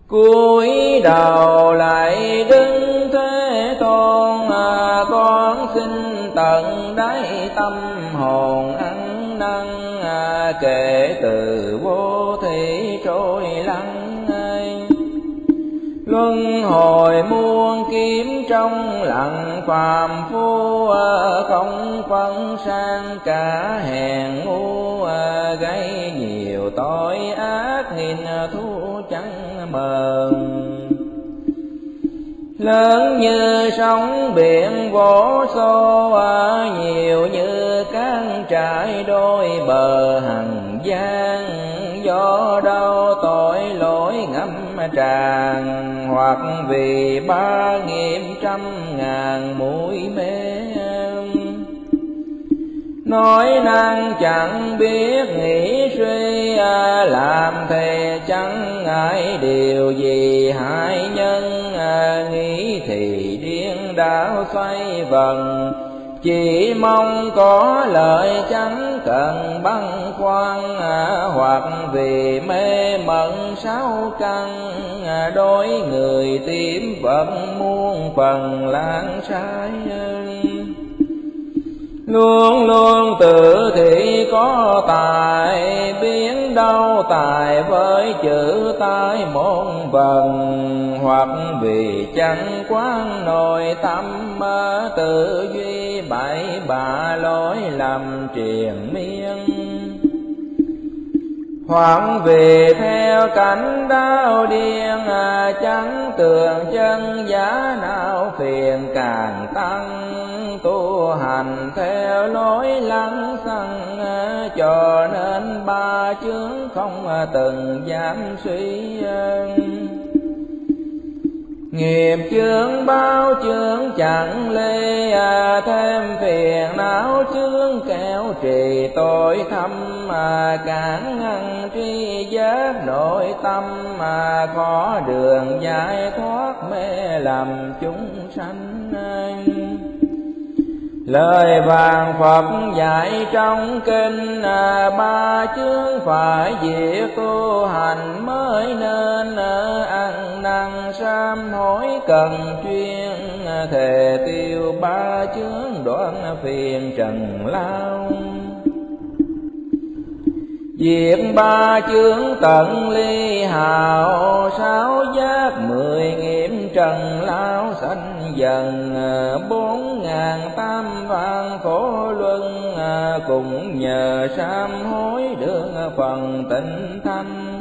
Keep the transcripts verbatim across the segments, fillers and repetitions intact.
cúi đầu lại đứng Thế Tôn, con xin tận đáy tâm hồn ăn năn, kể từ vô thị trôi lắng. Luân hồi muôn kiếp trong lặng phàm phu, không phân sang cả hèn ngu, gây nhiều tội ác nghìn thu chẳng mờn. Lớn như sóng biển vỗ xô, nhiều như cát trải đôi bờ hằng gian. Do đâu tội lỗi ngâm tràn, hoặc vì ba nghiệp trăm ngàn mũi mê. Nói năng chẳng biết nghĩ suy, làm thề chẳng ngại điều gì hại nhân. Nghĩ thì điên đảo xoay vần, chỉ mong có lợi chẳng cần băn khoăn. Hoặc vì mê mẩn sáu căn, đối người tím vẫn muôn phần lãng sai. Luôn luôn tự thị có tài, biến đâu tài với chữ tai môn vần. Hoặc vì chẳng quán nội tâm, tự duy bậy bạ lối lầm triền miên. Hoặc vì theo cảnh đau điên, chẳng tường chân giá não phiền càng tăng. Tu hành theo lối lăng xăng, cho nên ba chướng không từng dám suy. Nghiệp chướng bao chướng chẳng lê, thêm phiền não chướng kéo trì tội thâm. Cản ngăn tri giác nội tâm, khó đường giải thoát mê lầm chúng sanh. Lời vàng Phật dạy trong kinh, ba chướng phải diệt tu hành mới nên. Ăn năn sám hối cần chuyên, thề tiêu ba chướng đoạn phiền trần lao. Diệt ba chướng tận ly hào, sáu giác mười nghiệp trần lao sanh dần. Bốn ngàn tam vạn khổ luân, cùng nhờ sám hối được phần tịnh thanh.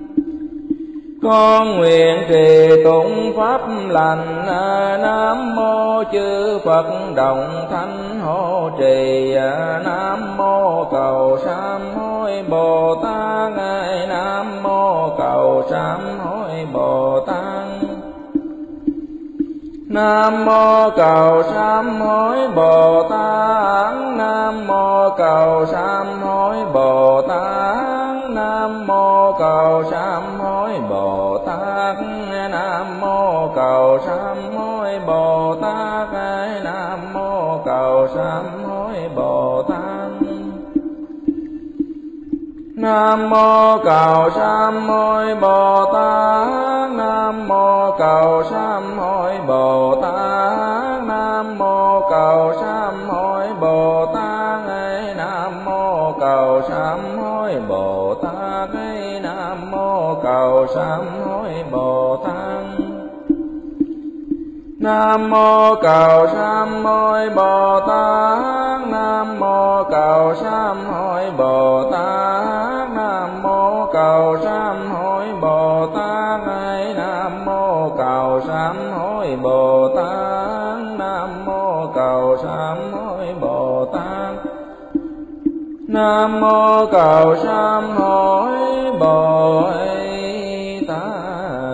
Con nguyện trì tụng pháp lành, Nam mô chư Phật đồng thanh hộ trì. Nam mô cầu sám hối Bồ Tát, Nam mô cầu sám hối Bồ Tát. Nam mô cầu sám hối Bồ Tát, Nam mô cầu sám hối Bồ Tát. Nam mô cầu sám hối Bồ Tát, Nam mô cầu sám hối Bồ Tát. Nam mô cầu sám hối Bồ Tát. Nam mô cầu sám hối Bồ Tát, Nam mô cầu sám hối Bồ Tát. Nam mô cầu sám hối Bồ Tát. Nam mô cầu sám hối Bồ Tát. Nam mô cầu sám hối Bồ Tát. Nam mô cầu sám hối Bồ Tát. Nam mô cầu sám hối Bồ Tát. Nam mô cầu sám hối Bồ Tát. Nam mô cầu sám hối Bồ Tát. Nam mô cầu sám hối Bồ Tát. Nam mô cầu sám hối Bồ Tát.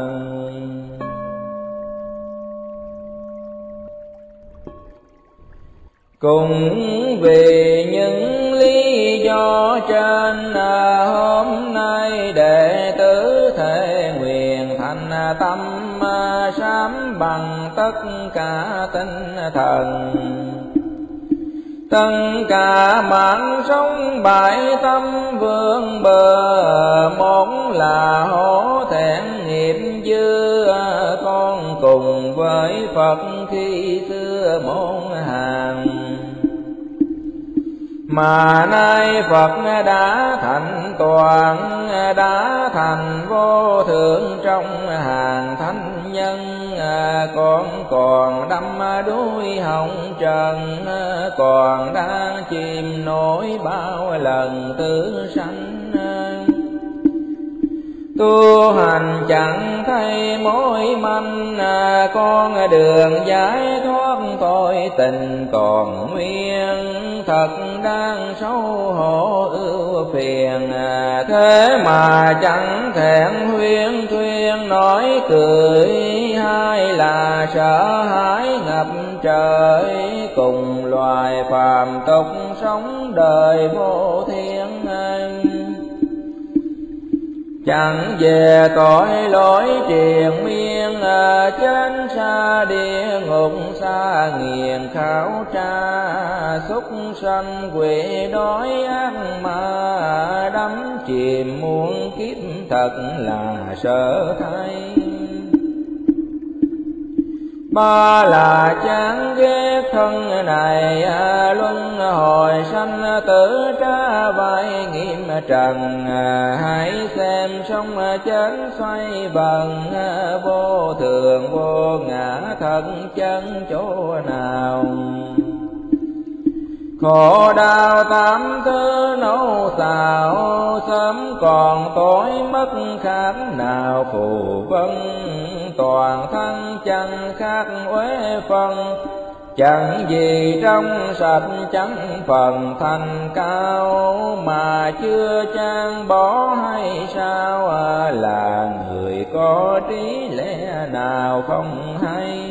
Cũng vì những lý do trên, hôm nay đệ tử thể nguyện thành tâm sám bằng tất cả tinh thần. Tất cả mạng sống bại tâm vương bờ, một là hổ thẹn nghiệp dư chứ con cùng với Phật khi xưa môn hàng. Mà nay Phật đã thành toàn, đã thành vô thượng trong hàng thánh nhân, con còn đắm đuối hồng trần, còn đang chìm nổi bao lần tử sanh. Tu hành chẳng thấy mối manh, con đường giải thoát tội tình còn nguyên, thật đang xấu hổ ưu phiền. Thế mà chẳng thẹn huyên thuyên nói cười, hay là sợ hãi ngập trời, cùng loài phàm tục sống đời vô thiên. Chẳng về tội lỗi triền miên, trên xa địa ngục xa nghiền khảo tra, súc sanh quỷ đói ác ma, đắm chìm muôn kiếp thật là sợ thay. Ba là chán ghét thân này, luân hồi sanh tử tra vai nghiêm trần. Hãy xem sông chết xoay vần, vô thường vô ngã thật chân chỗ nào. Khổ đau tám thứ nấu xào, sớm còn tối mất khác nào phù vân. Toàn thân chẳng khác uế phân, chẳng gì trong sạch chẳng phần thành cao. Mà chưa chan bỏ hay sao, là người có trí lẽ nào không hay.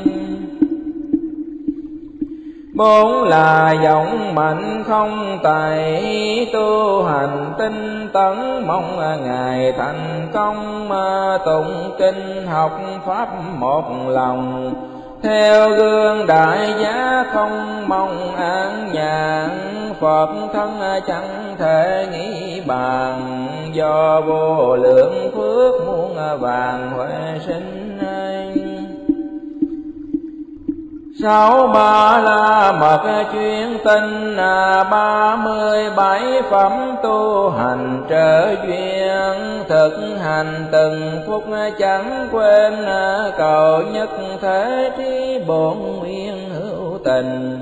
Bốn là giọng mạnh không tài, tu hành tinh tấn mong Ngài thành công. Tụng kinh học pháp một lòng, theo gương đại giá không mong an nhàn. Phật thân chẳng thể nghĩ bàn, do vô lượng phước muôn vàng huệ sinh. Sáu ba la mật chuyên tinh, ba mươi bảy phẩm tu hành trở duyên. Thực hành từng phút chẳng quên, cầu nhất thế trí bổn nguyên hữu tình.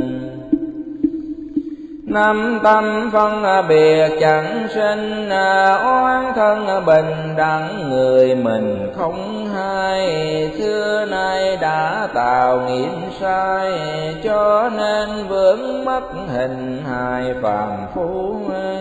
Năm tâm phân biệt chẳng sinh, oán thân bình đẳng người mình không hay. Xưa nay đã tạo nghiệp sai, cho nên vướng mất hình hài phàm phu.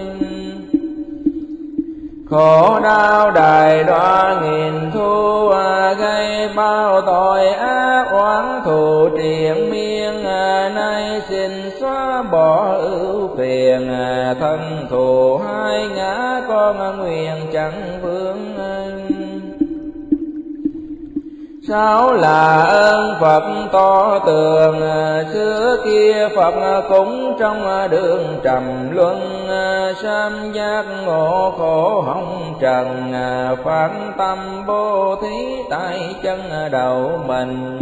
Khổ đau đài đoa nghìn thu, gây bao tội ác oán thù triền miên. Nay xin xóa bỏ ưu phiền, thân thù hai ngã con nguyện chẳng vướng. Sáu là ơn Phật to tường, xưa kia Phật cũng trong đường trầm luân. Sam giác ngộ khổ hồng trần, phán tâm bố thí tại chân đầu mình.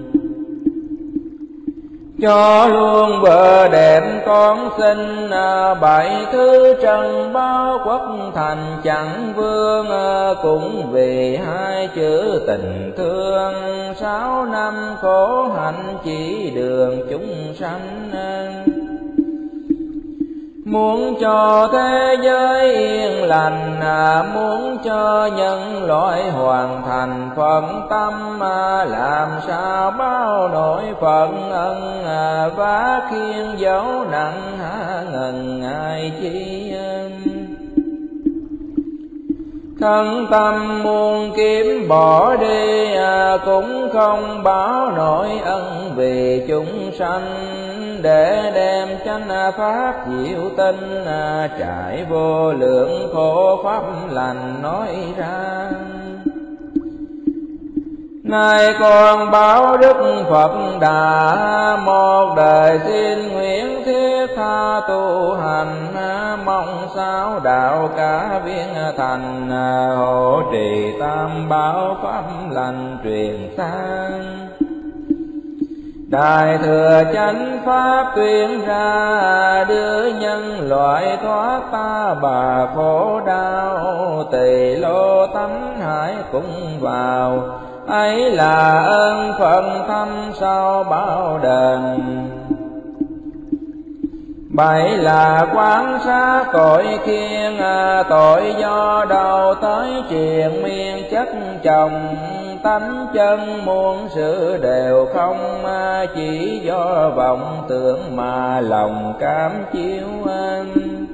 Cho luôn bờ đẹp con xin, bảy thứ trần bao quốc thành chẳng vương. Cũng vì hai chữ tình thương, sáu năm khổ hạnh chỉ đường chúng sanh. Muốn cho thế giới yên lành, muốn cho nhân loại hoàn thành phận tâm. Làm sao bao nỗi phận ân, vá khiên dấu nặng há ngần ai chi. Thân tâm muôn kiếm bỏ đi, cũng không báo nổi ân vì chúng sanh. Để đem chánh pháp diệu tinh, trải vô lượng khổ pháp lành nói ra. Nay con báo đức Phật đã, một đời xin nguyện thiết thiết tha tu hành, mong sao đạo cả viên thành, hộ trì tam bảo pháp lành truyền sang. Đại thừa chánh pháp tuyên ra, đưa nhân loại thoát ta bà khổ đau, tỳ lô tánh hải cũng vào, ấy là ơn phận thâm sau bao đền. Bảy là quán sát tội kiên, tội do đầu tới triền miên chất chồng, tánh chân muôn sự đều không, chỉ do vọng tưởng mà lòng cảm chiếu anh.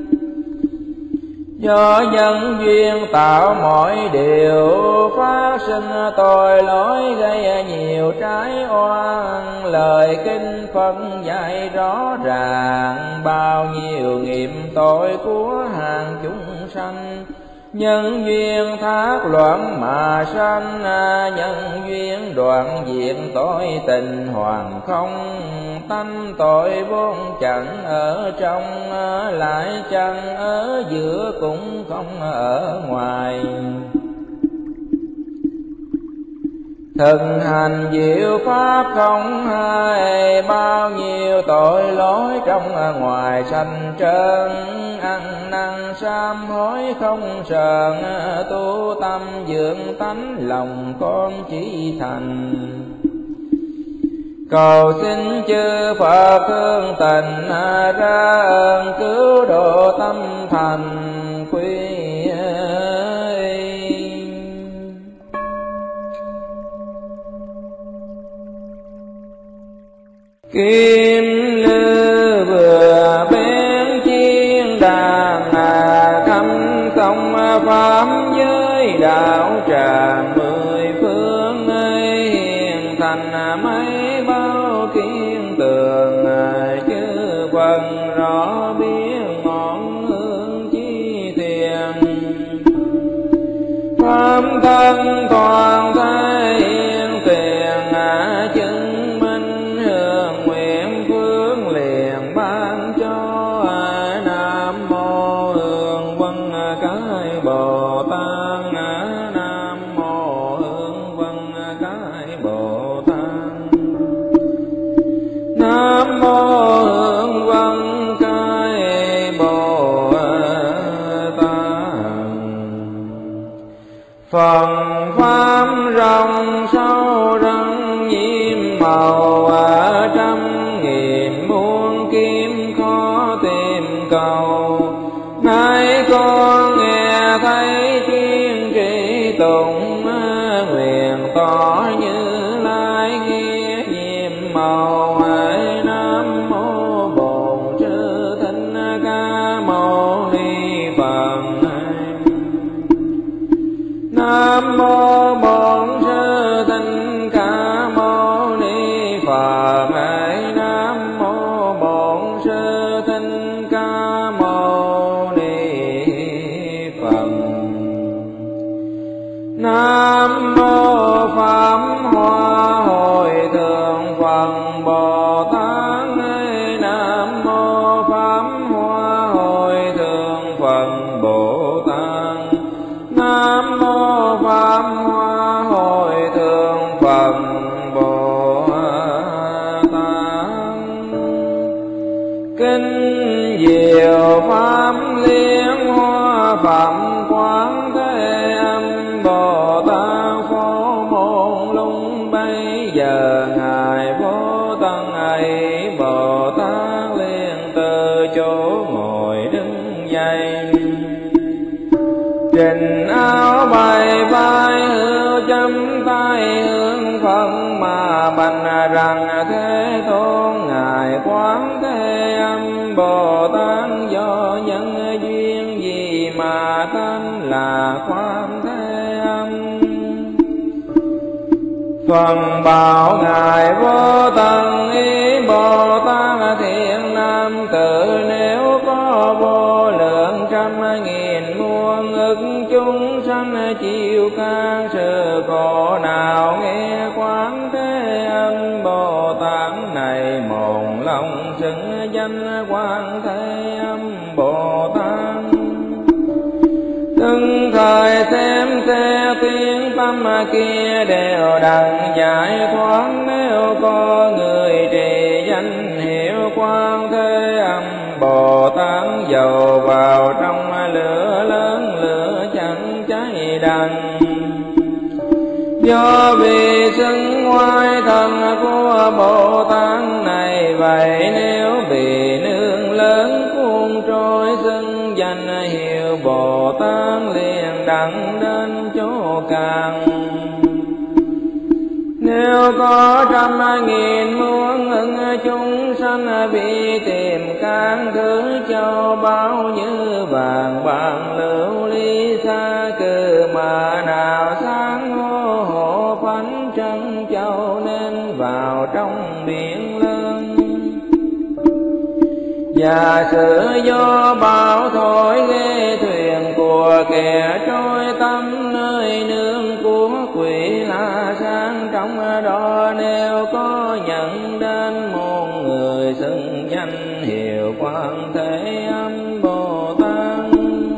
Do nhân duyên tạo mọi điều, phát sinh tội lỗi gây nhiều trái oan. Lời kinh phân dạy rõ ràng, bao nhiêu nghiệp tội của hàng chúng sanh. Nhân duyên thác loạn mà sanh, nhân duyên đoạn diệt tội tình hoàn không. Tánh tội vốn chẳng ở trong, lại chẳng ở giữa cũng không ở ngoài. Thực hành diệu pháp không hai, bao nhiêu tội lỗi trong ngoài sanh trơn. Ăn năn sám hối không sờn, tu tâm dưỡng tánh lòng con chỉ thành. Cầu xin chư Phật thương tình, ra ơn cứu độ tâm thành quy. Kim lư vừa bén chiên đàn, khâm công pháp giới đạo tràng. Mười phương ơi hiền thành mấy bao kiên tường, chư Phật rõ biết ngọn hương chi thiền. Pháp thân toàn thế yên tiền, chứng minh hương nguyện phương liền ban cho. Nam mô Hương Vân Cái Bồ Tát, Nam mô Hương Vân Cái Bồ Tát, Nam mô Hương Vân Cái Bồ Tát. Phần pháp rộng sâu răng nhiễm màu, ở trăm nghìn muôn kiếm khó tìm cầu. Nay con nghe thấy chuyên trị tụng, nguyện tỏ Như Lai nghe nhiệm màu. Nam mô Bổn Sư Thích Ca Mâu Ni Phật. Nam mô Bổn Sư Thích Ca Mâu Ni Phật. Nam mô Bổn Sư Thích Ca Mâu Ni Phật. Nam mô Pháp Hoa Hội Thượng Phật Bồ Tát. Nam mô Pháp Hoa Hội Thượng Phật Bồ Tát. Nam mô Pháp Hoa Hội Thượng Phật Bồ Tát. Kinh diệu pháp liên hoa phẩm quán thế âm Bồ Tát phổ môn lung. Bây giờ ngài vô tăng ấy Bồ Tát liền từ chỗ ngồi đứng dậy, trình áo bày vai hữu chấm tay hướng Phật mà bạch rằng: Thế Tôn ngài quán thế âm Bồ Tát do nhân duyên gì mà tên là quán thế âm? Phần bảo ngài vô tận ý Bồ Tát thiện nam tử, nếu có vô lượng trăm nghìn muôn tương ức chúng sanh chịu can sự khổ nào, nghe quán thế âm Bồ Tát này một lòng xưng danh quán thế âm Bồ Tát. Từng thời xem xe tiếng tâm kia đều đặng giải thoát, nếu có người trì danh hiệu quán thế âm Bồ Tát, dầu vào trong lửa lớn lửa chẳng cháy đành. Do vì xưng ngoại thần của Bồ Tát này, vậy nếu bị nương lớn cuốn trôi xưng danh hiệu Bồ Tát, liền đặng đến chỗ càng. Nếu có trăm nghìn muôn ức chúng sanh bị tìm can thứ châu báu, như vàng bạc lưu ly xa cừ mà nào sáng hô hộ phánh trân châu, nên vào trong biển lớn. Và sự gió bão thổi ghê thuyền của kẻ trôi tâm, nơi nương của quỷ la sang trong đó, nếu có nhận đến một người xưng danh hiệu quán thế âm Bồ Tát.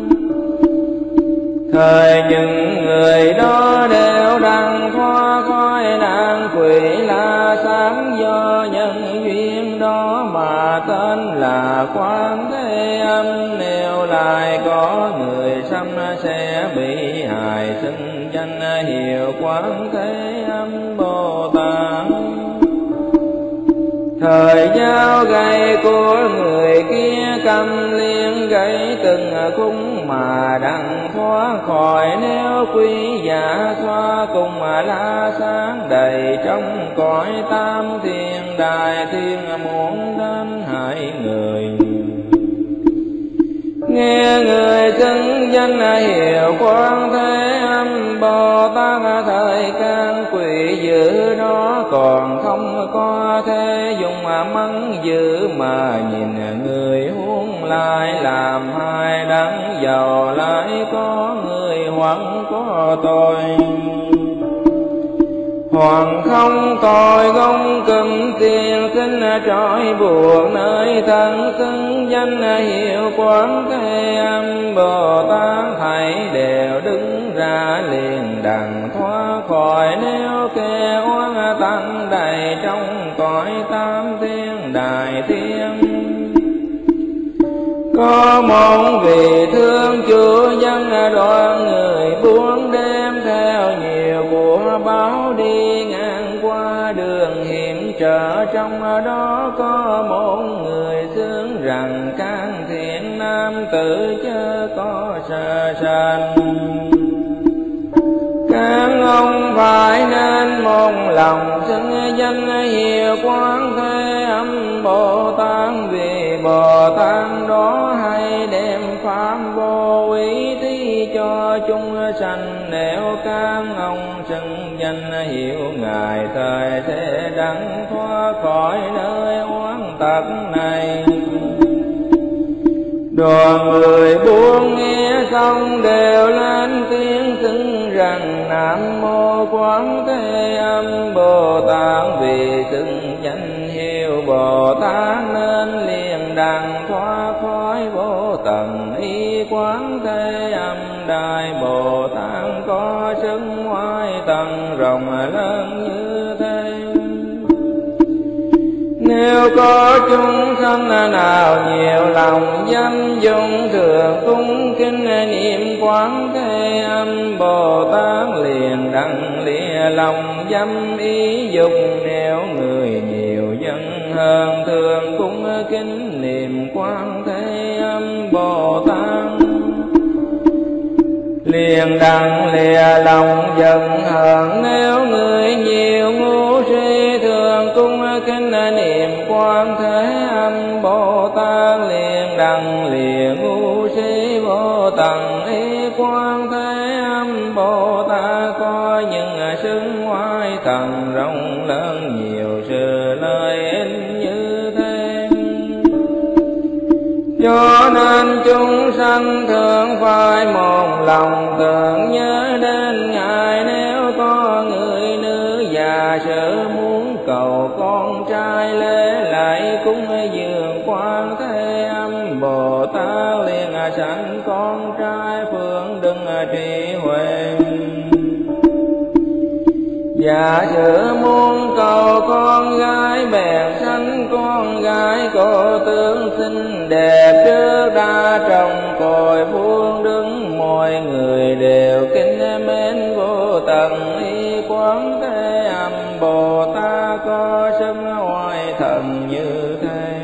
Thời những người đó đều đang thoát khỏi nạn quỷ la sáng, do nhân duyên đó mà tên là quán thế âm. Nếu lại có người xăm sẽ bị hại xưng danh hiệu quán thế âm Bồ Tát. Thời dao gậy của người kia cầm liên gãy từng khung mà đặng thoát khỏi, nếu quý giả xoa cùng mà la sáng đầy trong cõi tam thiên đại thiên muốn đến hại người. Nghe người xưng danh hiệu quán thế âm Bồ Tát, thời can quỷ dữ đó còn không có thể dùng mà mắng dữ, mà nhìn người huống lại làm hai đắng giàu, lại có người hoặc có tội. Hoàng không tội gông cầm tiền xin trói buộc, nơi thân xưng danh hiệu quán thế âm Bồ Tát, hãy đều đứng ra liền đặng thoát khỏi, nếu kẻ oán tăng đầy trong cõi tam thiên đại thiên. Có một vị thương chúa dân đoàn người buông đem theo nhiều của báo đi ngang qua đường hiểm trở, trong đó có một người xướng rằng can thiện nam tử chớ có sợ sanh. Các ông phải nên một lòng xưng danh hiệu quán thế âm Bồ Tát, vì Bồ Tát đó hay đem pháp vô ý thí cho chúng sanh. Nếu các ông xưng danh hiệu Ngài, thời sẽ đặng thoát khỏi nơi oán tật này. Đoàn người buông nghe xong đều lên tiếng xưng rằng Nam mô Quán Thế Âm Bồ Tát, vì xưng danh hiệu Bồ Tát nên liền đặng thoát khỏi vô tận y. Quán Thế Âm Đại Bồ Tát có sức ngoại tầng rộng lớn như thế. Nếu có chúng sanh nào nhiều lòng danh dụng thường cung kính niệm Quán Thế Âm Bồ Tát, liền đặng lìa lòng dâm ý dục. Nếu người nhiều dân hơn thường cung kính niệm Quán Thế Âm Bồ Tát, liền đặng lìa lòng giận hờn. Nếu người nhiều ngu si thường cung kính niệm Quán Thế Âm Bồ Tát, liền đặng lìa ngu si vô tận ý. Quán Thế Âm Bồ Tát có những xưng ngoại thần rộng lớn nhiều sự lợi ích như thế. Cho nên nên chúng sanh thường phải một lòng tưởng nhớ đến Ngài. Nếu có người nữ già sự muốn cầu con trai, lễ lại cúng dường Quan Thế Âm Bồ Tát, liền sanh con trai phương đừng trí huệ. Giả sử muốn cầu con gái, bèn sanh con gái cô tướng xinh đẹp, trước đã trong cội phương đứng. Mọi người đều kính mến vô tận y Quán Thế Âm Bồ Tát, có sức oai thần như thế.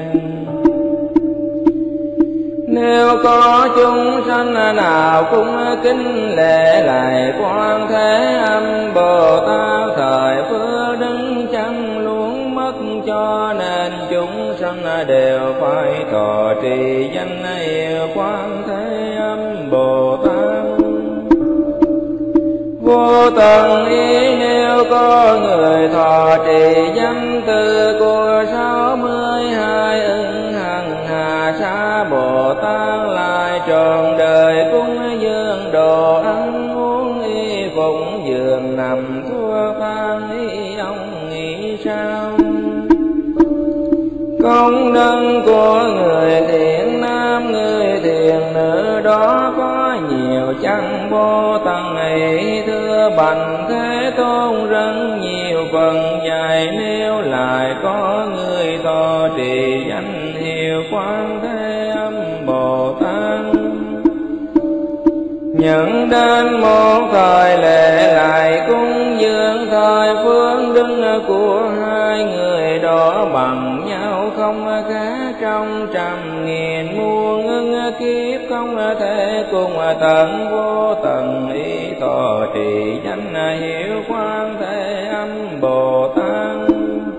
Nếu có chúng sanh nào cũng kính lễ lại Quan Thế Âm Bồ Tát, thời phước đứng chẳng luôn mất, cho nên chúng sanh đều phải thọ trì danh yêu Quan Thế Âm Bồ Tát. Vô tận ý nếu có người thọ trì danh từ của sáu mươi hai ưng hằng hà sa Bồ Tát, lại trọn đời cúng dường đồ ăn uống y phụng giường nằm thuốc thang y, ông nghĩ sao? Công đức của người thiện nam người thiện nữ đó có nhiều chăng vô tận ấy, thưa Bành Thế Tôn rất nhiều phần dài. Nếu lại có người thọ trì danh hiệu Quan Thế Âm Bồ Tát, nhận đến một thời lễ lại cúng dường, thời phương đứng của hai người đó bằng nhau không khác trong trăm nghìn muôn ưng kiếp, không thể cùng tận vô tận ý thọ trì danh hiệu Quan Thế Âm Bồ Tát.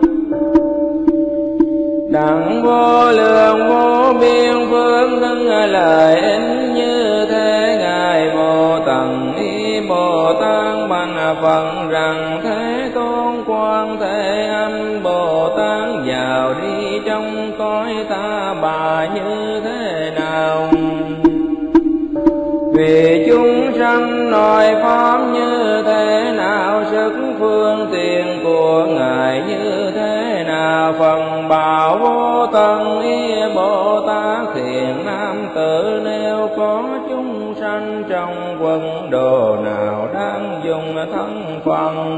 Đặng vô lượng vô biên phương hưng lời ích như thế, Ngài vô tận ý Bồ Tát bằng phận rằng: Thế Tôn Quan Thế Âm Bồ Tát vào đi trong cõi ta bà như thế nào? Vì chúng sanh nói pháp như thế nào, sức phương tiện của Ngài như thế nào, phần bảo vô tận ý Bồ Tát thiện nam tử. Nếu có chúng sanh trong quân đồ nào đang dùng thân phần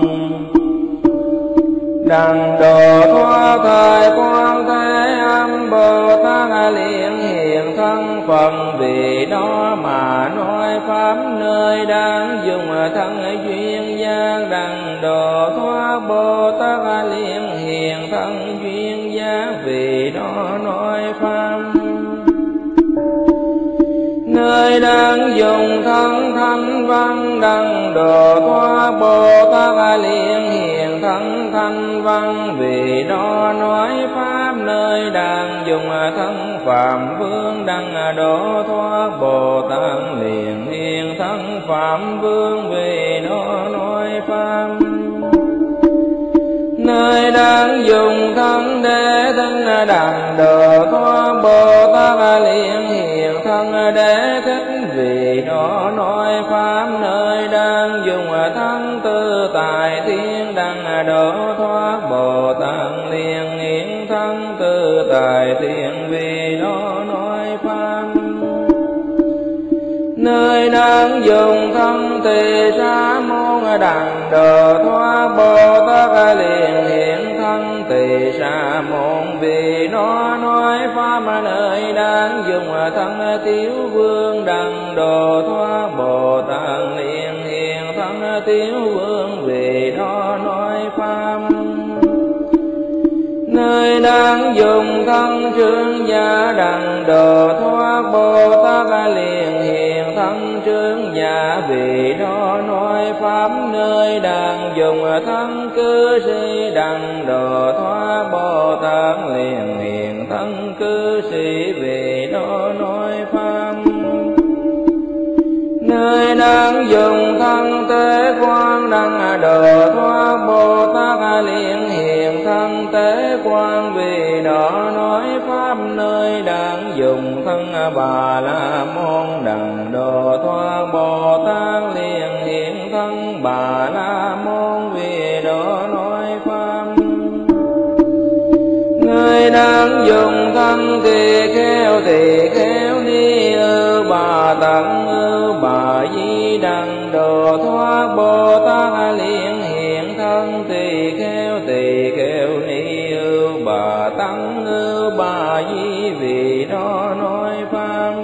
đặng độ thoát thời Quan Thế Âm Bồ Tát liền hiện thân phần, vì đó mà nói pháp nơi đang dùng thân duyên giác đặng độ thoát. Bồ Tát liền hiện thân duyên giác, vì đó nói pháp nơi đang dùng thân thanh văn đặng độ thoát. Bồ Tát liền hiện thân thanh văn, vì đó nói pháp nơi đang dùng thân phạm vương đặng độ thoát. Bồ Tát liền hiện thân phạm vương, vì đó nói pháp nơi đang dùng thân để thân đặng độ thoát. Bồ Tát liền hiện thân để thích, vì đó nói pháp nơi đang dùng thân tư tài thiên đặng độ thoát. Bồ Tát liền hiện thân tư tài thiên, vì đó nói pháp nơi đang dùng thân tỳ sa môn đặng độ thoát. Bồ Tát liền hiện thân tỳ sa môn, vì đó nói pháp nơi đang dùng thân tiểu vương đặng độ thoát. Bồ Tát liền hiện thân tiểu vương, vì đó nói pháp nơi đang dùng thân trương gia đặng độ thoát. Bồ Tát liền hiện thân trương gia, vì đó nói pháp nơi đang dùng thân cư sĩ đặng độ thoát. Bồ Tát liền hiện thân cư sĩ, vì đó nói pháp nơi đang dùng thân tế quan đặng độ thoát. Bồ Tát liền hiện thân tế quan, vì đó nói pháp nơi đang dùng dùng thân Bà La Môn đặng độ thoát. Bồ Tát liền hiện thân Bà La Môn vì độ nói pháp. Ngài đang dùng thân tỳ kheo tỳ kheo ni ư Bà Tặng ư Bà Di đặng độ thoát. Bồ Tát liền hiện thân tỳ kheo tỳ kheo ni ư Bà Tặng ư Bà Di vì đó nói pháp.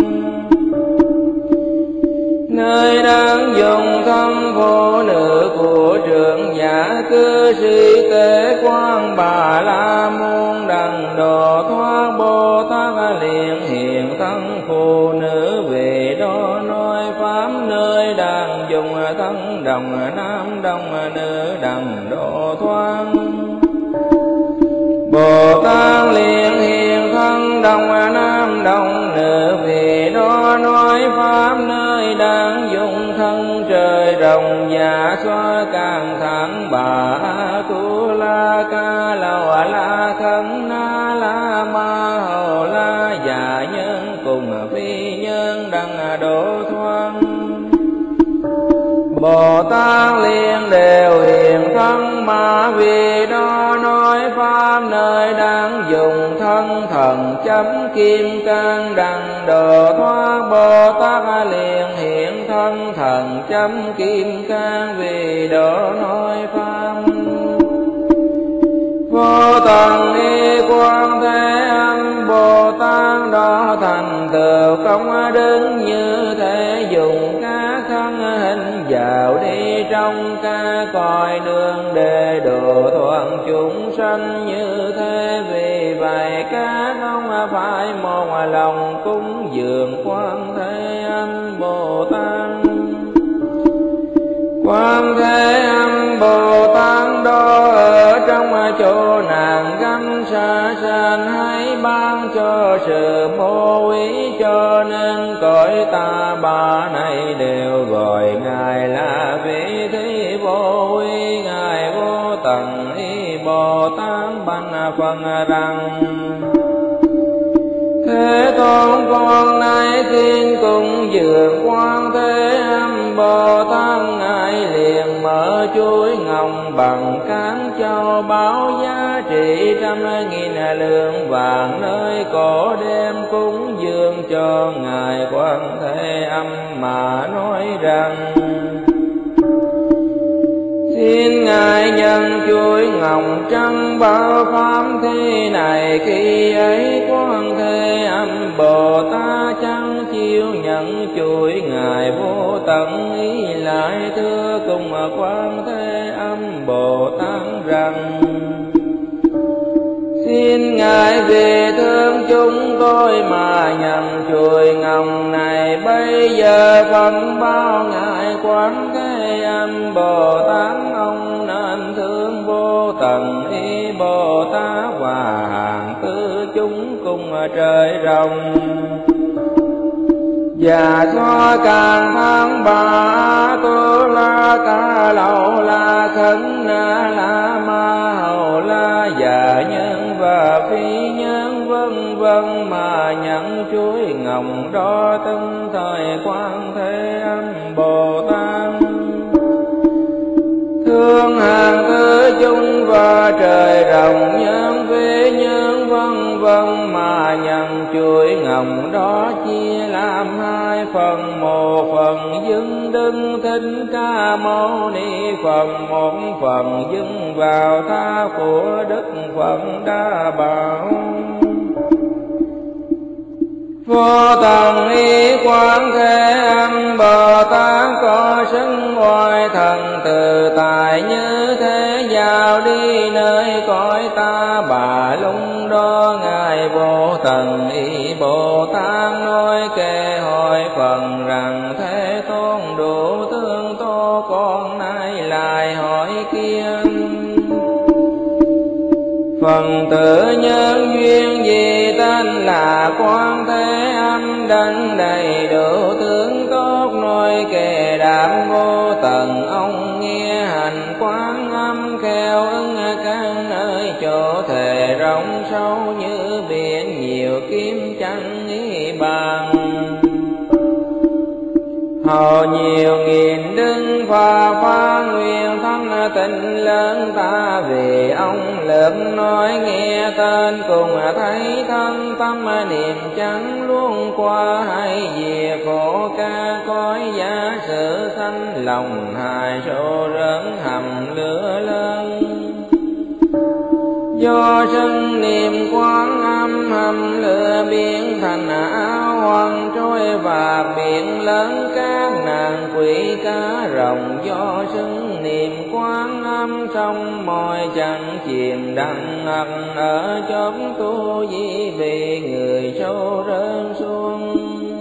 Nơi đang dùng thân phụ nữ của trưởng giả cư sĩ Tế Quang Bà La Môn đặng độ thoát. Bồ Tát liền hiện thân phụ nữ về đó nói pháp. Nơi đang dùng thân đồng nam đồng nữ đặng độ thoát. Bồ Tát liền hiện thân đồng nam đồng nữ vì đó nói pháp. Nơi đang dùng thân trời rồng dạ xoa càng thẳng Bà Tu La Ca Lầu La Khấn Na La Ma Hầu La Dạ Nhân cùng phi nhân đặng độ thoát. Bồ Tát liền đều hiện thân mà vì đó nói pháp. Nơi đang dùng thân thần chấm kim cang đặng độ thoát. Bồ Tát liền hiện thân thần chấm kim cang vì đó nói pháp. Vô tận y Quang Thế Âm Bồ Tát đó thành tựu công đức như thế. Dùng các thân hình vào đi trong ca cõi nương để độ thoát chúng sanh như thế. Vì vậy các ông phải một lòng cúng dường Quang Thế Âm Bồ Tát. Quang Thế Âm Bồ Tát đó ở trong chỗ nàng gánh xa sanh hãy ban cho sự vô ý. Cho nên cõi ta bà này đều gọi Ngài là vị thí vô ý. Ngài vô tận ý Bồ Tát bạch phần rằng: Thế Tôn con nay xin cùng dường Quang Thế Âm Bồ Tát. Ngài liền mở chuỗi ngọc bằng cán châu báu giá trị trăm nghìn lượng vàng. Nơi cổ đem cúng dường cho Ngài Quang Thế Âm mà nói rằng: Xin Ngài nhân chuỗi ngọc trắng bao pháp thế này. Khi ấy Quang Thế Âm Bồ Tát chẳng chiêu nhận chuỗi Ngài vô tận ý lại thưa cùng Quang Thế Âm Bồ Tát rằng: Xin Ngài vì thương chúng tôi mà nhận chuỗi ngọc này. Bây giờ phần bao Ngài Quang Thế Âm Bồ Tát, ông nên thương vô tận ý Bồ Tát và hàng tư chúng cùng trời rồng. Và cho càng tháng ba Tu La Ca Lầu La Khấn Na La Ma Hầu La Dạ Nhân và phi nhân vân vân mà nhận chuỗi ngọc đó từng thời Quang Thế Âm Bồ Tát. Thương hàng thứ chúng và trời rồng nhân phi nhân vân vân mà nhận chuỗi ngọc đó chia làm hai phần. Một phần dâng Đức Thích Ca Mâu Ni, phần một phần dâng vào tha của Đức Phật Đa Bảo. Vô tận ý Quang Thế Âm Bồ Tát có sức oai thần tự tại như thế. Vào đi nơi cõi ta bà lung đó. Ngài vô tận ý Bồ Tát nói kể hỏi phần rằng: Thế Tôn đủ thương tô con nay lại hỏi kia. Phần tử nhân duyên gì tên là Quang Thế Âm, đấng đầy đủ tướng tốt nói kệ đảm vô tận. Ông nghe hành Quán Âm khéo ứng các nơi chỗ thề rộng sâu như biển nhiều kim chăng ý hầu nhiều nghìn đứng phà phá nguyện thân tình lớn ta vì ông lực nói nghe tên cùng thấy thân tâm niệm chẳng luôn qua hay về khổ ca cõi giả sự sanh lòng hài số rớn hầm lửa lớn do sân niệm quán âm hầm lửa biến thành áo hoàng trôi và biển lớn các nàng quỷ cá rồng do sân niệm quán âm trong mọi chẳng chìm đặng ẩn ở chốn tu di vì người sâu rơi xuống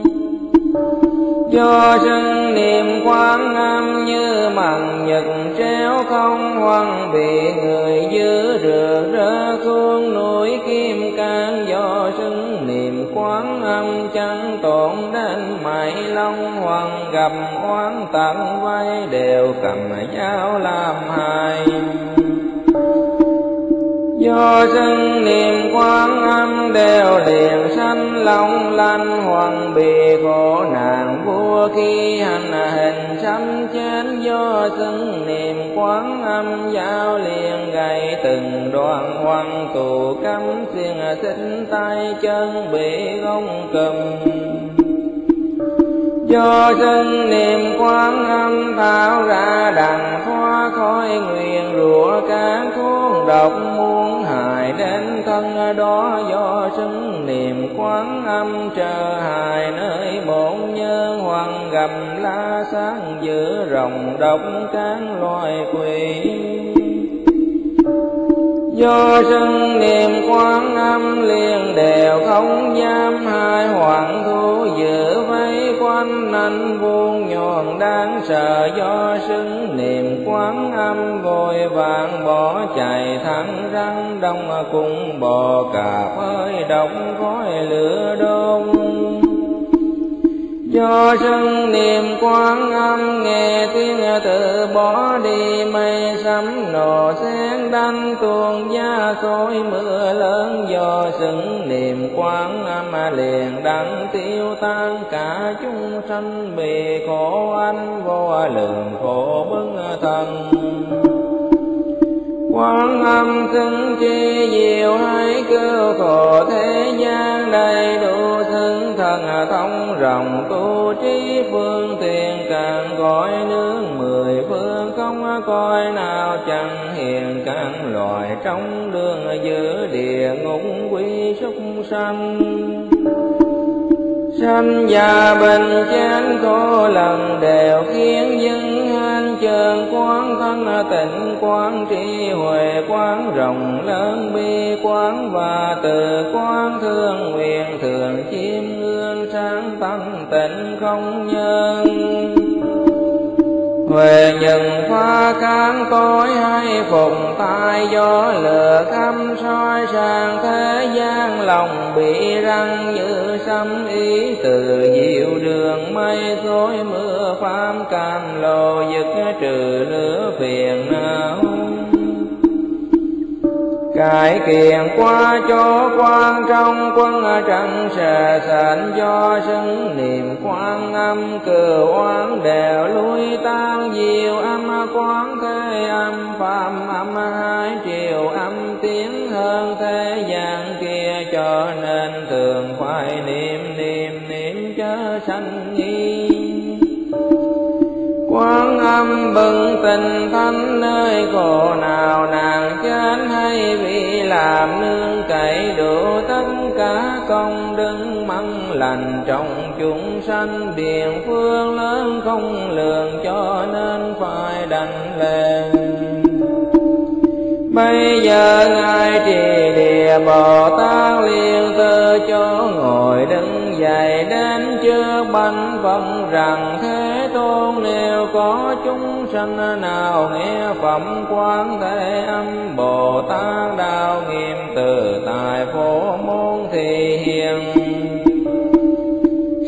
do sân niệm quán âm như màn nhật treo không hoang bị người giữ rửa rỡ xuống núi kim cang do sân niệm quán âm chẳng tổn đến mảy long hoàng gặp oán tận vay đều cầm dao làm hại do sân niệm quán âm đều liền sanh long lanh hoàng bị khổ nạn vua khi hành hình sấm chết do sân niệm quán âm giao liền gầy từng đoạn hoàng tù cấm xiên xích tay chân bị gông cùm do sân niệm quán âm tháo ra đằng thoa khói nguyện rủa các thuốc độc muôn hại đến thân đó do sân niệm quán âm trở hại nơi bổn nhân hoàng gầm la sáng giữa rồng độc các loài quỷ do sân niệm quán âm liền đều không dám hai hoàng thu giữ vây quanh anh vuông nhọn đáng sợ do sân niệm quán âm vội vàng bỏ chạy thẳng răng đông cùng bò cà phơi độc khói lửa đốt do sân niệm quán âm nghe tiếng tự bỏ đi mây sấm nổ sen đánh tuôn giá sôi mưa lớn do sân niệm quán âm liền đặng tiêu tan cả chúng sanh bị khổ anh vô lượng khổ bưng thân quán âm xưng chi diệu hãy cứu khổ thế gian đầy đủ xưng thần thông rộng tu trí phương tiện càng gọi nương mười phương không coi nào chẳng hiện các loài trong đường giữa địa ngục quý súc sanh sanh già bệnh chán khổ lần đều khiến dân han chơn quán thân tịnh quán trí huệ quán rộng lớn bi quán và từ quán thương nguyện thường chiêm ngưỡng sáng tâm tịnh không nhân huệ nhân pha kháng tối hay phùng tai gió lửa khăm soi sang thế gian lòng bị răng như sấm ý từ diệu đường mây xối mưa pháp cam lồ dứt trừ lửa phiền não cải kiện qua chỗ quan trong quân trận sẽ sanh do sân niệm quán âm cừu oán đều lui tan diệu âm quán thế âm phạm âm hai triệu âm tiếng hơn thế gian kia cho nên thường phải niệm niệm niệm chớ sanh nghi quán âm bừng tình thánh nơi khổ nào nàng chết hay vì làm nương cậy đủ tất cả công đức măng lành trong chúng sanh địa phương lớn không lường cho nên phải đành lên bây giờ ngài trì địa Bồ Tát liền từ chỗ ngồi đứng dậy đến trước bánh phân rằng Thế Tôn nếu có chúng sanh nào nghe phẩm quán thế âm Bồ Tát đạo nghiêm từ tài phổ môn thì hiền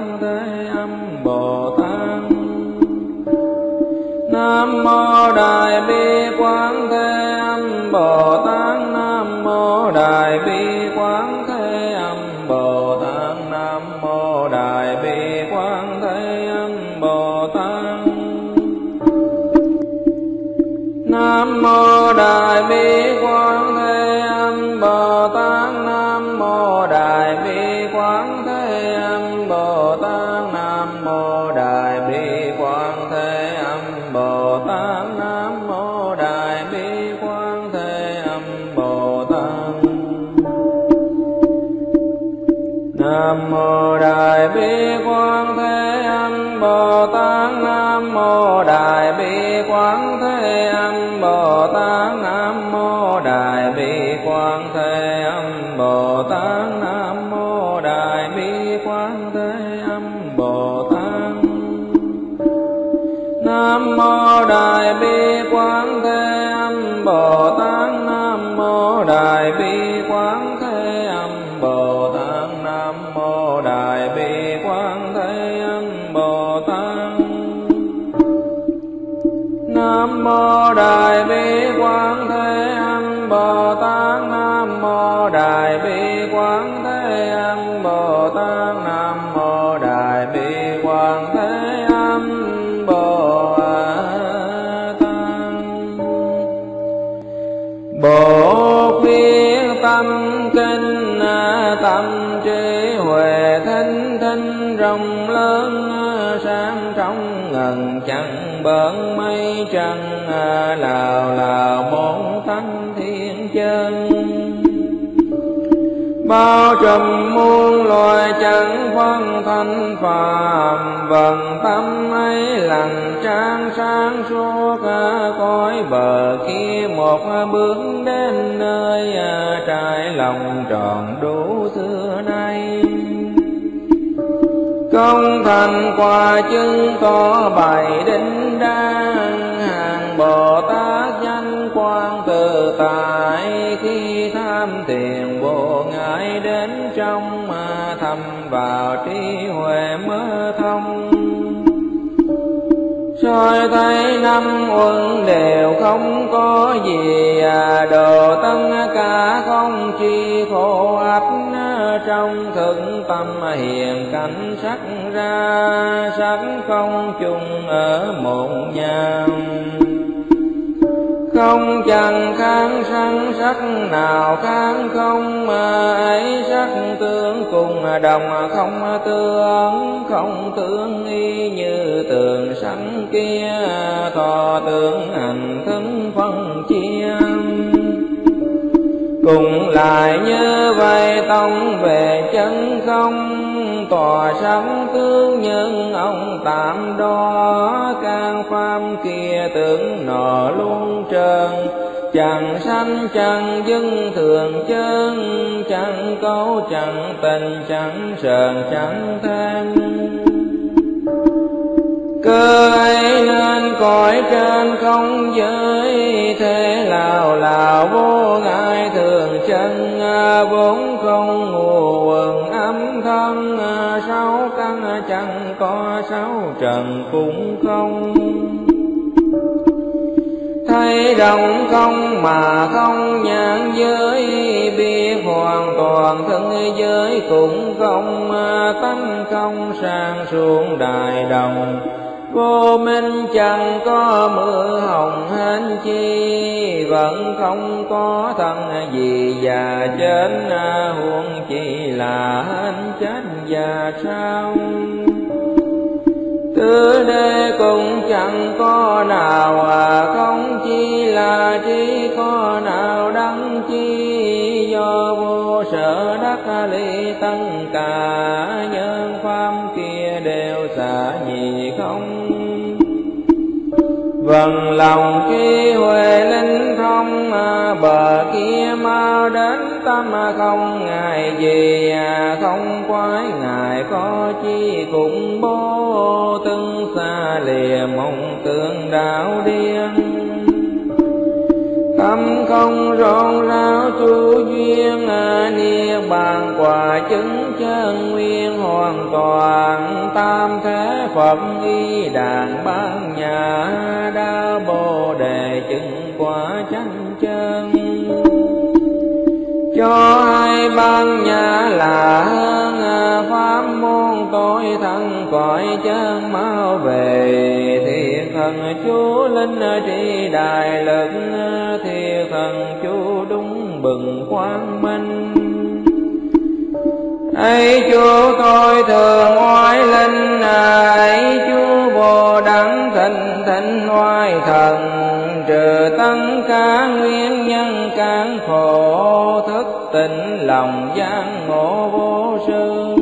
Quán Thế Âm Bồ Tát. Nam mô Đại Bi Quán Thế Âm Bồ Tát. Nam mô Đại Bi Quán Thế Âm Bồ Tát. Nam mô Đại Bi Quán Thế Âm Bồ Tát. Nam mô Đại Bi Quán Thế Âm Bồ Tát. Nam mô Đại Bi Quán Thế Âm Bồ Tát. Nam mô Đại Bi Quán Thế Âm Bồ Tát. Nam mô Đại Bi Quán Thế Âm Bồ Tát. Nam mô Đại Bi Quán Thế Âm Bồ Tát. Nam mô Đại Bi Quán Thế Âm Bồ Tát. Nam mô Đại Bi Quán Thế Âm Bồ Tát. Nam mô Đại Bi Quán Thế Âm Bồ Tát. Nam mô Đại Bi Quán Thế Âm Bồ Tát. Nam mô Đại Bi Quán Thế Âm Bồ Tát. Nam mô Đại Bi Quán Thế Âm Bồ Tát. Nam mô Đại Bi Quán Thế Âm Bồ Tát. Nam mô Đại Bi Quán Thế Âm Bồ Tát. Nam mô Đại Bi Quán Thế Âm Bồ Tát. Bồ khuyết tâm kinh, tâm trí huệ thinh thinh rộng lớn, sáng trong ngần chẳng bỡn mây trăng, lào lào bốn tánh thiên chân. Bao trùm muôn loài chẳng phân thanh phàm, vần tâm ấy lặng trang sáng suốt, cõi bờ kia một bước đến nơi, trải lòng tròn đủ xưa nay. Công thành quả chứng tỏ bày đính đan, hàng Bồ Tát danh quan tự tại. Khi tham tiền vô ngại đến trong, mà thầm vào trí huệ mơ thông. Soi thấy năm uẩn đều không có gì, à đồ tất cả không chi khổ ách. Trong thực tâm hiện cảnh sắc ra, sắc không chung ở một nhà. Không chẳng kháng sanh sắc nào kháng không, ấy sắc tướng cùng đồng không tướng. Không tướng y như tường sanh kia, thọ tướng hành thức phân chia. Cùng lại như vậy tông về chân không, tòa sáng tướng nhân ông tạm đó. Can pháp kia tưởng nọ luôn trơn, chẳng sanh chẳng dưng thường chân. Chẳng câu chẳng tình chẳng sờn chẳng than, cơ ấy nên cõi trên không giới. Thế lào lào vô ngại thường chân, vốn không mùa quần âm thân. Sáu căn chẳng có sáu trần cũng không, thấy rộng không mà không nhãn giới. Biết hoàn toàn thân giới cũng không, tánh không sang xuống đại đồng. Vô minh chẳng có mưa hồng hên chi, vẫn không có thân gì già chết. Huống chi là hên chết già sao. Tứ đế cũng chẳng có nào, à không chi là trí có nào đắng chi. Do vô sở đắc ly tất cả, nhân pháp kia đều xả nhị không. Vần lòng khi huệ linh thông, bờ kia mau đến tâm không ngại gì. Không quái ngại có chi cùng bố, từng xa lìa mộng tưởng đạo điên. Tâm không rộn ráo chu duyên, niết bàn quả chứng chân nguyên hoàn toàn, tam thế Phật y đàn ban nhà, đa bồ đề chứng quả chánh chân. Cho hai ban nhà là hơn pháp môn tối thân cõi chân mau về, thiệt thần chú linh trị đại lực, thiệt thần chú đúng bừng quang minh. Ấy chú tôi thường oai linh, ấy chú Bồ Đẳng thịnh thịnh oai thần, trừ tất cả nguyên nhân cản khổ, thức tỉnh lòng giác ngộ vô sư.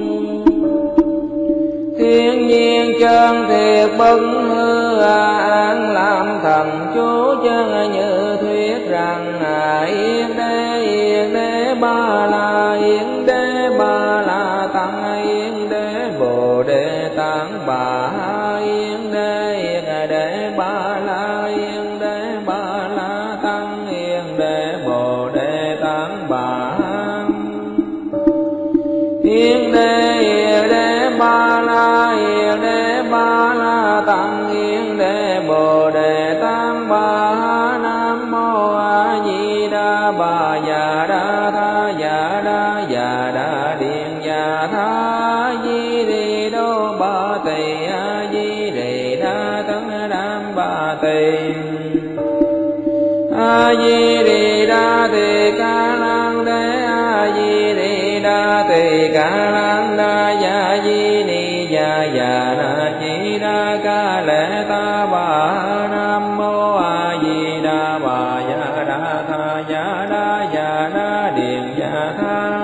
Thiên nhiên chân thiệt bất hư, an làm thần chú chân như thuyết rằng, yên đế yên đế ba la, yên đế ba la tăng, yên đế bồ đề tạng bà, yên đế yên đế ba la, yên đế ba la tăng, yên đế bồ đề tạng bà, yên đế yên đế ba la, yên đế ba la tăng, yên đế bồ đề tạng bà. Nam mô A Di Đà Bà Già Đa Tha Già Đa Già Đa Điện Già Tha Di Đì Đô Ba Tỳ, A Di Đì Đa Tấn Đam Ba Tỳ, A Di Đì Đa Tỳ Ca Lang Đế, A Di Đì Đa Tỳ Ca Lang Đa, Dạ Di Ni Dạ Dạ Na Chi Đa Ca Lệ Ta Bà. Nam mô A Di Đà Bà Dạ Đa Tha Dạ Đa Dạ Đa Điện Dạ Tha,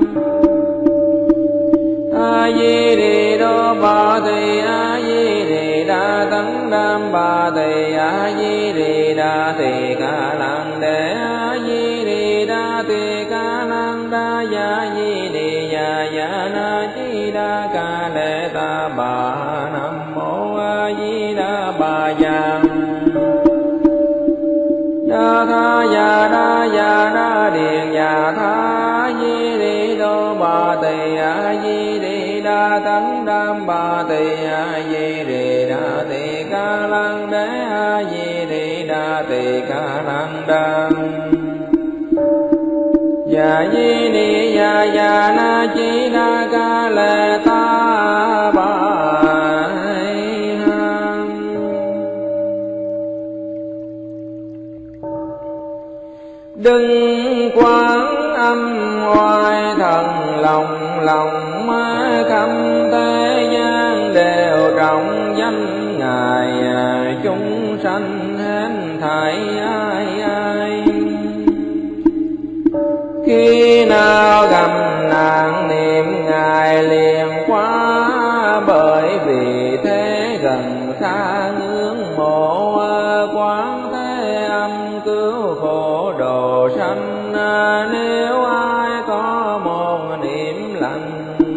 A Di Đì Đô Ba Tỳ, A Di Đì Đa Tấn Đam Ba Tỳ, A Di Đì Đa Tỳ Ca Lang Đế, A Di Đì Đa Tỳ Ca Lang Đa, Dạ Di Ni Dạ Dạ Na Chi Đa Ca Lệ Ta Bà. Nam mô A Di Đà Bà Già Đa Tha Già Đa Già Đa Điện Già Tha, Di Đì Đô Ba Tỳ, A Di Đì Đa Tấn Đam Ba Tỳ, A Di Đì Đa Tỳ Ca Lang Đế, A Di Đì Đa Tỳ Ca Lang Đa, Dạ Di Ni Dạ Dạ Na Chi Đa Ca Lệ Ta Bà. Đừng quán âm oai thần, lòng lòng má khắp thế gian đều trọng danh Ngài, chúng sanh hết thảy ai ai. Khi nào gặp nạn niệm Ngài liền quá, bởi vì thế gần xa ngưỡng mộ, quán thế âm cứu khổ độ sanh. Nếu ai có một niệm lành,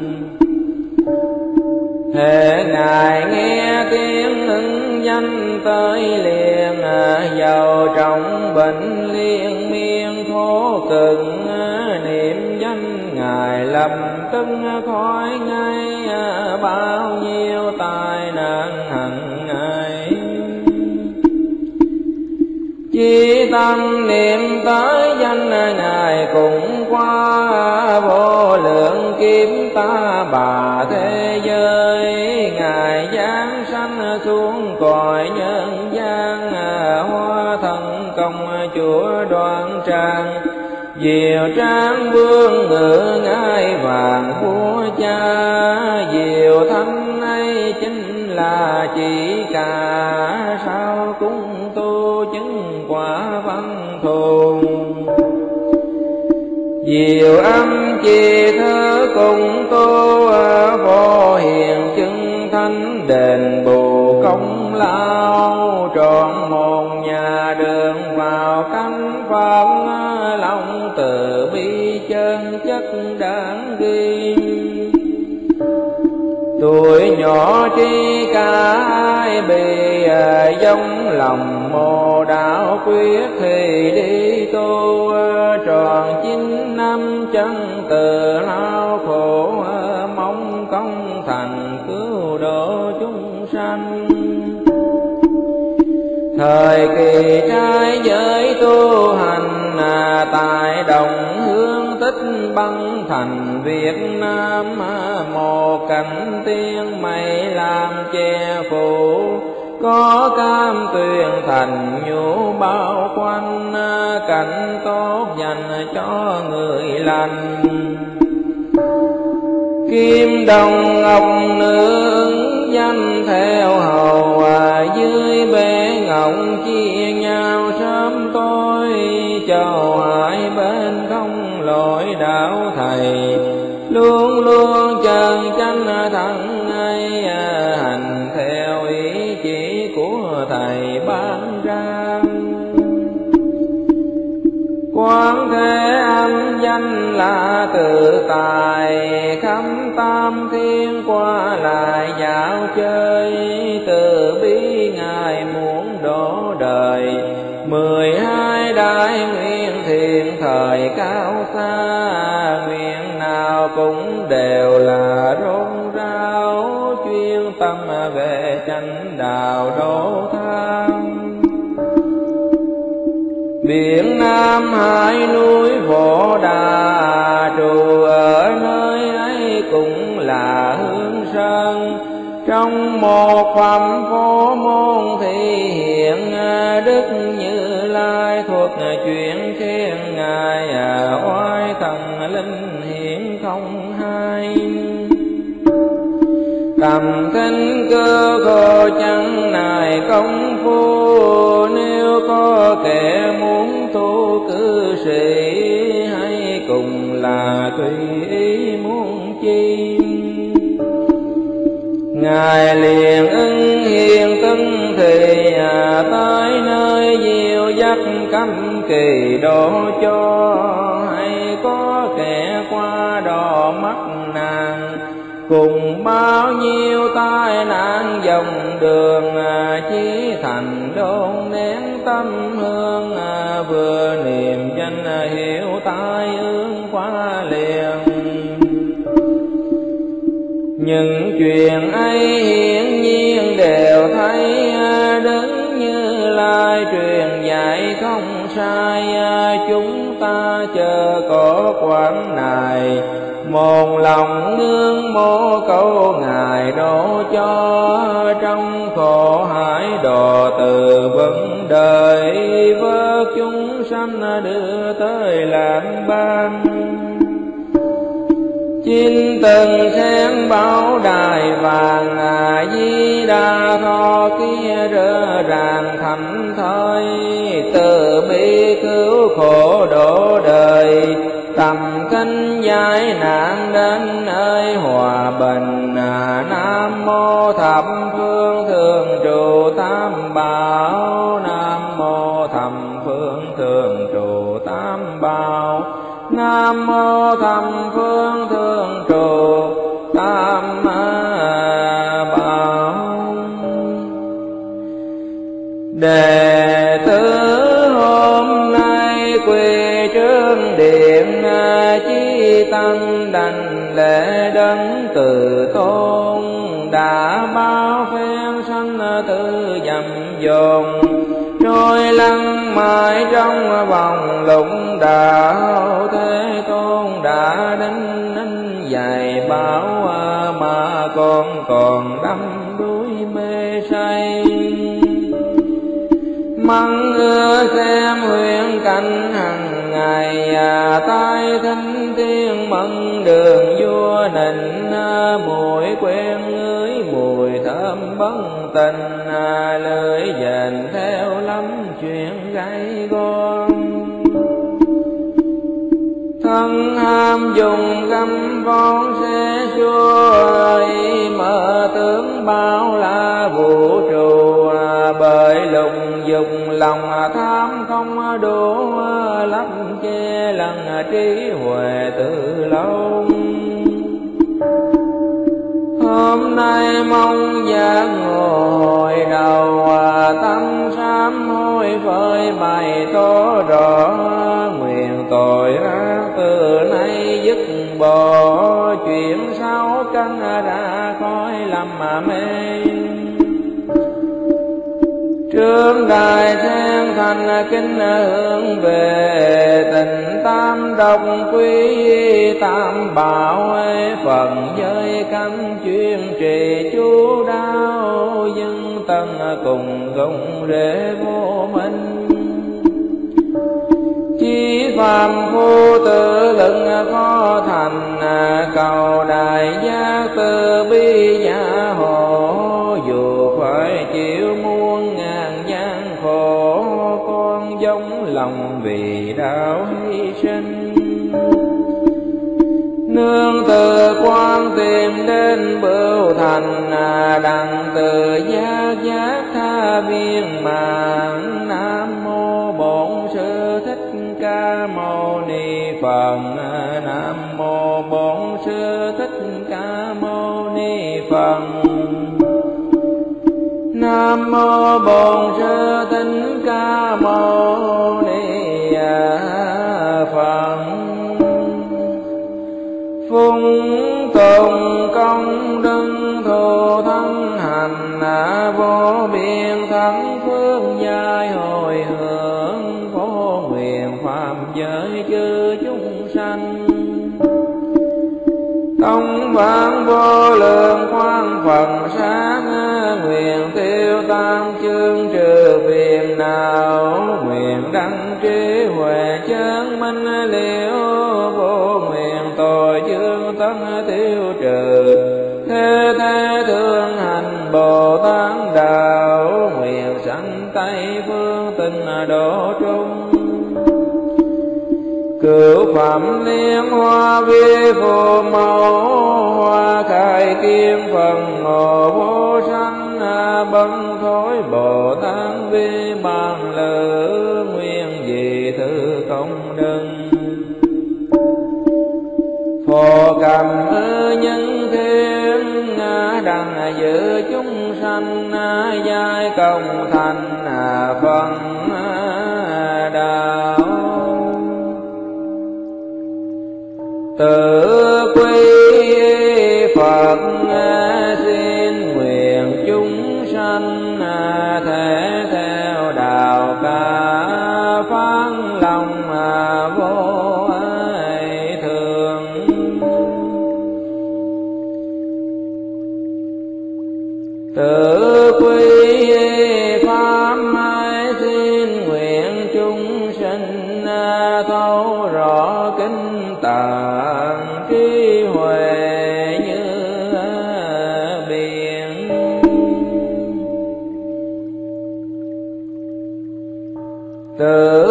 hễ Ngài nghe tiếng ứng danh tới liền, giàu trọng bệnh liên miên khổ cực, niệm danh Ngài lập tức khỏi ngay, bao nhiêu tai nạn hằng ngày. Chỉ tâm niệm tới danh Ngài cũng qua, vô lượng kiếp ta bà thế giới. Ngài giáng sanh xuống cõi nhân gian, hóa thân công chúa đoan trang, diệu tráng vương ngự ngai vàng vua cha. Diệu thanh ấy chính là chỉ cả, sao cũng tu chứng quả văn thù. Diệu âm chi thơ cùng tu, vô hiền chứng thánh đền bù công lao. Trọn một nhà đường vào cánh Phật, lòng từ bi chân chất đáng ghi. Tuổi nhỏ tri cả ai bị, giống lòng mồ đạo quyết thì đi tu. Tròn chín năm chân từ lao khổ sanh. Thời kỳ trai giới tu hành tại Đồng Hương Tích Băng thành Việt Nam, một cảnh tiên mây làm che phủ, có cam tuyền thành nhu bao quanh, cảnh tốt dành cho người lành. Kim đồng ngọc nữ danh theo hầu, dưới bể ngọc chia nhau sớm tối, châu hai bên không lỗi đạo thầy, luôn luôn chân chánh thẳng ấy, hành theo ý chỉ của thầy ban ra. Quán Thế Âm danh là tự tài, khắp tam thiên qua lại dạo chơi, từ bi ngài muốn đổ đời, mười hai đại nguyện thiện thời cao xa, nguyện nào cũng đều là rôn ráo, chuyên tâm về chánh đạo đổ tham. Biển Nam hai núi Phổ Đà, trụ ở nơi ấy cũng là Hương Sơn, trong một phẩm Phổ Môn thì hiện Đức Như Lai, thuộc chuyện khen ngài oai thần linh hiện không hai. Tầm kinh cơ khổ chẳng nài công phu, nếu có kẻ muốn tu cư sĩ, hay cùng là tùy ý muốn chi. Ngài liền ưng hiền tân thì tới nơi diệu dắt cấm kỳ độ cho, hay có kẻ qua đò mắt nàng, cùng bao nhiêu tai nạn dòng đường, chí thành đôn nén tâm hương, vừa niệm danh hiểu tai ương qua liền. Những chuyện ấy hiển nhiên đều thấy, Đứng Như Lai truyền dạy không sai, chúng ta chờ có quán này, một lòng nương mô câu ngài độ cho, trong khổ hải độ từ vấn đời, vớt chúng sanh đưa tới lạc ban. Chín tầng khen bảo đài vàng, A Di Đà tho kia rỡ ràng thảnh thơi, từ bi cứu khổ độ đời, tầm kinh giải nạn đến nơi hòa bình. Nam mô thập phương thường trụ tam bảo, Nam mô thập phương thường trụ tam bảo, Nam mô thập phương thường trụ tam bảo. Đệ tử hôm nay quỳ trước điện, chí tăng đảnh lễ đấng từ tôn, đã bao phen sanh tử dầm dồn, trôi lăn mãi trong vòng lũng đạo. Thế Tôn đã đến nín dạy bảo, mà con còn đắm đuối mê say. Mong ưa xem huyễn cảnh hằng ngày, tai thính tiếng mừng đường vua nịnh, mùi quen ngửi mùi thơm bấn tình, lưỡi dền theo lắm chuyện gay go. Thân ham dùng găm vón xe chua, mở tướng bao la vũ trụ, bởi lục dục lòng tham không đủ, lấp che lần trí huệ từ lâu. Hôm nay mong giác ngồi đầu, tâm sám hối phơi bày tỏ rõ, nguyện tội ác từ nay dứt bỏ, chuyển sáu căn ra khỏi lầm mê. Trương đại sen thành kính hướng về, tình tam độc quý tam bảo ấy, phần giới cấm chuyên trì chú đáo, dân tân cùng gông rễ vô minh. Chí phàm phu tự lực khó thành, cầu đại giác từ bi giả hộ, dù phải chịu muôn ngàn gian khổ, con giống lòng vì đạo hy sinh. Nương từ quan tìm đến bửu thành, đặng từ giác giác tha viên mạng. Nam mô Bổn Sư Thích Ca Mâu Ni Phật. Nam mô Bổn Sư Thích Ca Mâu Ni Phật. Nam mô Bổn Sư Thích Ca Mâu Ni Phật. Phung tùng công đức thù thân hành, vô biên thắng phước giai hồi hưởng, phổ nguyện phạm giới chư chúng sanh. Tông vãng vô lượng khoan phần sáng, nguyện tiêu tam chương trừ phiền não, nguyện đăng trí huệ chân minh liễu, vô nguyện tội chương tất tiêu trừ, thế thế thương hành Bồ Tát đạo, nguyện sanh Tây phương tịnh độ trung. Cửu phẩm liên hoa vi phù mẫu, hoa khai kim phần ngộ vô sanh, bấn thối Bồ Tát vi bàn lữ, nguyên dị thư công đức. Phổ cầm nhân thiên, đặng giữ chúng sanh, giai công thành phân đạo. Tự quy Phật xin nguyện chúng sanh, thể theo đạo ca phán lòng vô ai thường. Tự quy pháp xin nguyện chúng sinh, thấu rõ kinh tạng trí huệ như biển. Tự